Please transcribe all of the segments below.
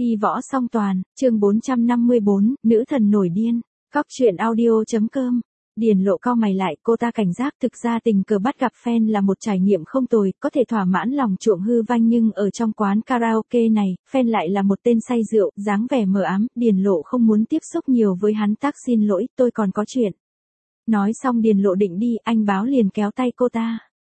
Y võ song toàn, chương 454, nữ thần nổi điên. Cóc truyện audio.com. Điền Lộ cau mày lại, cô ta cảnh giác, thực ra tình cờ bắt gặp fan là một trải nghiệm không tồi, có thể thỏa mãn lòng chuộng hư vanh, nhưng ở trong quán karaoke này, fan lại là một tên say rượu, dáng vẻ mờ ám. Điền Lộ không muốn tiếp xúc nhiều với hắn, tác xin lỗi, tôi còn có chuyện. Nói xong Điền Lộ định đi, anh Báo liền kéo tay cô ta.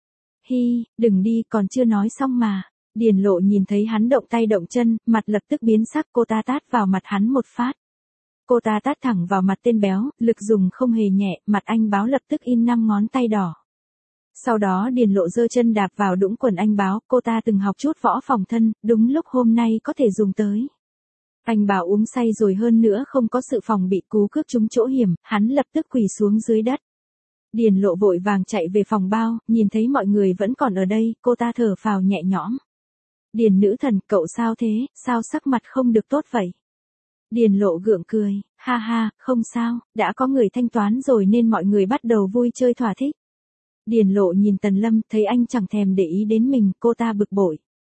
Hi, đừng đi, còn chưa nói xong mà. Điền Lộ nhìn thấy hắn động tay động chân, mặt lập tức biến sắc, cô ta tát vào mặt hắn một phát. Cô ta tát thẳng vào mặt tên béo, lực dùng không hề nhẹ, mặt anh Báo lập tức in 5 ngón tay đỏ. Sau đó Điền Lộ giơ chân đạp vào đũng quần anh Báo, cô ta từng học chút võ phòng thân, đúng lúc hôm nay có thể dùng tới. Anh Báo uống say rồi, hơn nữa không có sự phòng bị, cú cướp trúng chỗ hiểm, hắn lập tức quỳ xuống dưới đất. Điền Lộ vội vàng chạy về phòng bao, nhìn thấy mọi người vẫn còn ở đây, cô ta thở phào nhẹ nhõm. Điền nữ thần, cậu sao thế, sao sắc mặt không được tốt vậy? Điền Lộ gượng cười, ha ha, không sao, đã có người thanh toán rồi nên mọi người bắt đầu vui chơi thỏa thích. Điền Lộ nhìn Tần Lâm, thấy anh chẳng thèm để ý đến mình, cô ta bực bội.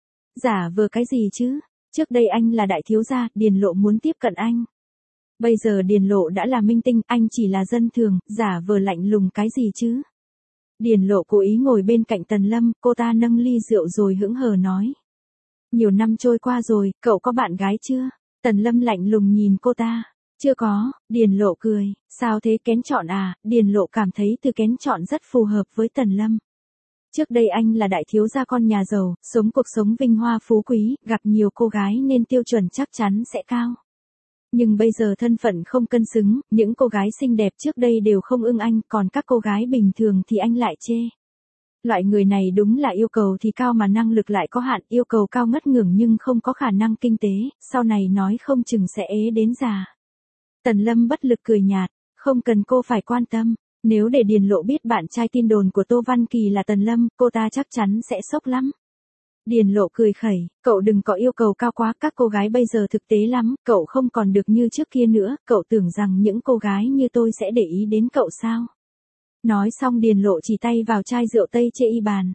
Giả vờ cái gì chứ, trước đây anh là đại thiếu gia, Điền Lộ muốn tiếp cận anh. Bây giờ Điền Lộ đã là minh tinh, anh chỉ là dân thường, giả vờ lạnh lùng cái gì chứ? Điền Lộ cố ý ngồi bên cạnh Tần Lâm, cô ta nâng ly rượu rồi hững hờ nói. Nhiều năm trôi qua rồi, cậu có bạn gái chưa? Tần Lâm lạnh lùng nhìn cô ta. Chưa có, Điền Lộ cười, sao thế, kén chọn à? Điền Lộ cảm thấy từ kén chọn rất phù hợp với Tần Lâm. Trước đây anh là đại thiếu gia con nhà giàu, sống cuộc sống vinh hoa phú quý, gặp nhiều cô gái nên tiêu chuẩn chắc chắn sẽ cao. Nhưng bây giờ thân phận không cân xứng, những cô gái xinh đẹp trước đây đều không ưng anh, còn các cô gái bình thường thì anh lại chê. Loại người này đúng là yêu cầu thì cao mà năng lực lại có hạn, yêu cầu cao ngất ngưởng nhưng không có khả năng kinh tế, sau này nói không chừng sẽ ế đến già. Tần Lâm bất lực cười nhạt, không cần cô phải quan tâm, nếu để Điền Lộ biết bạn trai tin đồn của Tô Văn Kỳ là Tần Lâm, cô ta chắc chắn sẽ sốc lắm. Điền Lộ cười khẩy, cậu đừng có yêu cầu cao quá, các cô gái bây giờ thực tế lắm, cậu không còn được như trước kia nữa, cậu tưởng rằng những cô gái như tôi sẽ để ý đến cậu sao? Nói xong Điền Lộ chỉ tay vào chai rượu Tây chê y bàn.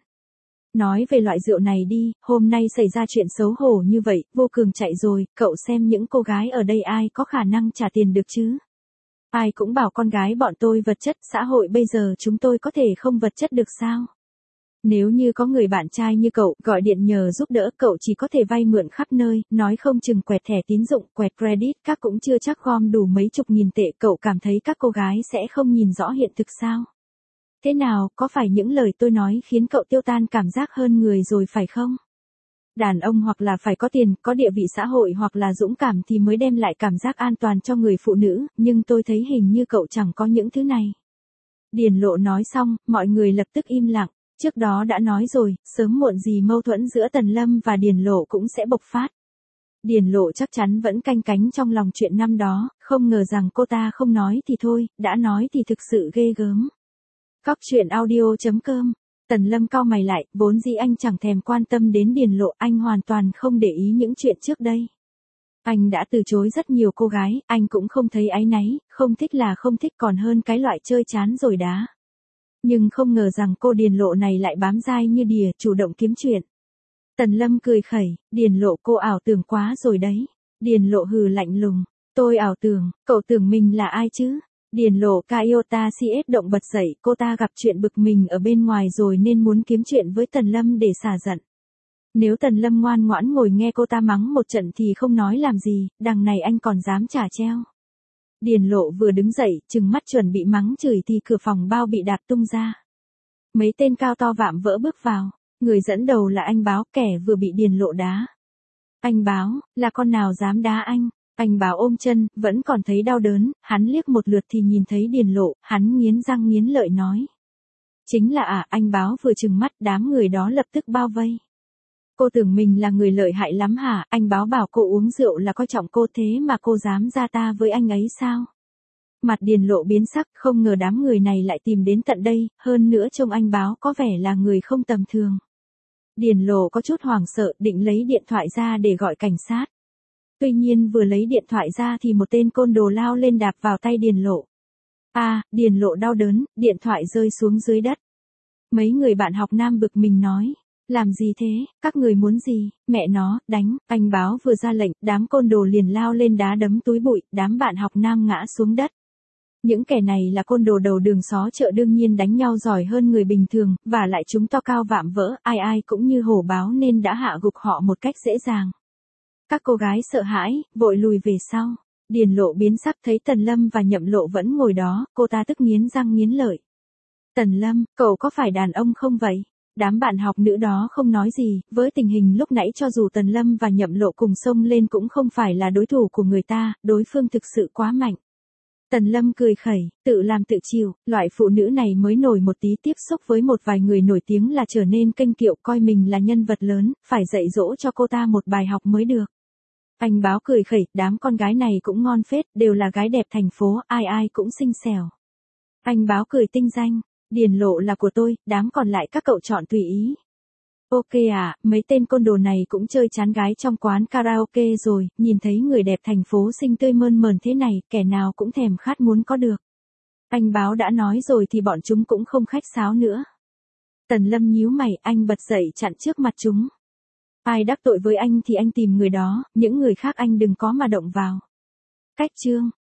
Nói về loại rượu này đi, hôm nay xảy ra chuyện xấu hổ như vậy, Vô Cường chạy rồi, cậu xem những cô gái ở đây ai có khả năng trả tiền được chứ? Ai cũng bảo con gái bọn tôi vật chất, xã hội bây giờ chúng tôi có thể không vật chất được sao? Nếu như có người bạn trai như cậu, gọi điện nhờ giúp đỡ, cậu chỉ có thể vay mượn khắp nơi, nói không chừng quẹt thẻ tín dụng, quẹt credit, các cũng chưa chắc gom đủ mấy chục nghìn tệ, cậu cảm thấy các cô gái sẽ không nhìn rõ hiện thực sao? Thế nào, có phải những lời tôi nói khiến cậu tiêu tan cảm giác hơn người rồi phải không? Đàn ông hoặc là phải có tiền, có địa vị xã hội hoặc là dũng cảm thì mới đem lại cảm giác an toàn cho người phụ nữ, nhưng tôi thấy hình như cậu chẳng có những thứ này. Điền Lộ nói xong, mọi người lập tức im lặng. Trước đó đã nói rồi, sớm muộn gì mâu thuẫn giữa Tần Lâm và Điền Lộ cũng sẽ bộc phát. Điền Lộ chắc chắn vẫn canh cánh trong lòng chuyện năm đó, không ngờ rằng cô ta không nói thì thôi, đã nói thì thực sự ghê gớm. Cóc truyện audio.com. Tần Lâm cau mày lại, vốn dĩ anh chẳng thèm quan tâm đến Điền Lộ, anh hoàn toàn không để ý những chuyện trước đây. Anh đã từ chối rất nhiều cô gái, anh cũng không thấy áy náy, không thích là không thích, còn hơn cái loại chơi chán rồi đá. Nhưng không ngờ rằng cô Điền Lộ này lại bám dai như đìa, chủ động kiếm chuyện. Tần Lâm cười khẩy, Điền Lộ cô ảo tưởng quá rồi đấy. Điền Lộ hừ lạnh lùng, tôi ảo tưởng, cậu tưởng mình là ai chứ? Điền Lộ Kaiota CS động bật dậy, cô ta gặp chuyện bực mình ở bên ngoài rồi nên muốn kiếm chuyện với Tần Lâm để xả giận. Nếu Tần Lâm ngoan ngoãn ngồi nghe cô ta mắng một trận thì không nói làm gì, đằng này anh còn dám trả treo. Điền Lộ vừa đứng dậy, trừng mắt chuẩn bị mắng chửi thì cửa phòng bao bị đạp tung ra. Mấy tên cao to vạm vỡ bước vào, người dẫn đầu là anh Báo, kẻ vừa bị Điền Lộ đá. Anh Báo, là con nào dám đá anh? Anh Báo ôm chân, vẫn còn thấy đau đớn, hắn liếc một lượt thì nhìn thấy Điền Lộ, hắn nghiến răng nghiến lợi nói. Chính là anh Báo vừa trừng mắt, đám người đó lập tức bao vây. Cô tưởng mình là người lợi hại lắm hả? Anh Báo bảo cô uống rượu là coi trọng cô, thế mà cô dám ra ta với anh ấy sao? Mặt Điền Lộ biến sắc, không ngờ đám người này lại tìm đến tận đây, hơn nữa trông anh Báo có vẻ là người không tầm thường. Điền Lộ có chút hoảng sợ, định lấy điện thoại ra để gọi cảnh sát. Tuy nhiên vừa lấy điện thoại ra thì một tên côn đồ lao lên đạp vào tay Điền Lộ. Điền Lộ đau đớn, điện thoại rơi xuống dưới đất. Mấy người bạn học nam bực mình nói. Làm gì thế, các người muốn gì, mẹ nó, đánh, anh báo vừa ra lệnh, đám côn đồ liền lao lên đá đấm túi bụi, đám bạn học nam ngã xuống đất. Những kẻ này là côn đồ đầu đường xó chợ đương nhiên đánh nhau giỏi hơn người bình thường, và lại chúng to cao vạm vỡ, ai ai cũng như hổ báo nên đã hạ gục họ một cách dễ dàng. Các cô gái sợ hãi, vội lùi về sau. Điền Lộ biến sắc thấy Tần Lâm và Nhậm Lộ vẫn ngồi đó, cô ta tức nghiến răng nghiến lợi. Tần Lâm, cậu có phải đàn ông không vậy? Đám bạn học nữ đó không nói gì, với tình hình lúc nãy cho dù Tần Lâm và Nhậm Lộ cùng xông lên cũng không phải là đối thủ của người ta, đối phương thực sự quá mạnh. Tần Lâm cười khẩy, tự làm tự chịu, loại phụ nữ này mới nổi một tí tiếp xúc với một vài người nổi tiếng là trở nên kênh kiệu coi mình là nhân vật lớn, phải dạy dỗ cho cô ta một bài học mới được. Anh báo cười khẩy, đám con gái này cũng ngon phết, đều là gái đẹp thành phố, ai ai cũng xinh xẻo. Anh báo cười tinh danh, Điền Lộ là của tôi, đám còn lại các cậu chọn tùy ý. Ok à, mấy tên côn đồ này cũng chơi chán gái trong quán karaoke rồi, nhìn thấy người đẹp thành phố xinh tươi mơn mởn thế này, kẻ nào cũng thèm khát muốn có được. Anh báo đã nói rồi thì bọn chúng cũng không khách sáo nữa. Tần Lâm nhíu mày, anh bật dậy chặn trước mặt chúng. Ai đắc tội với anh thì anh tìm người đó, những người khác anh đừng có mà động vào. Cách chương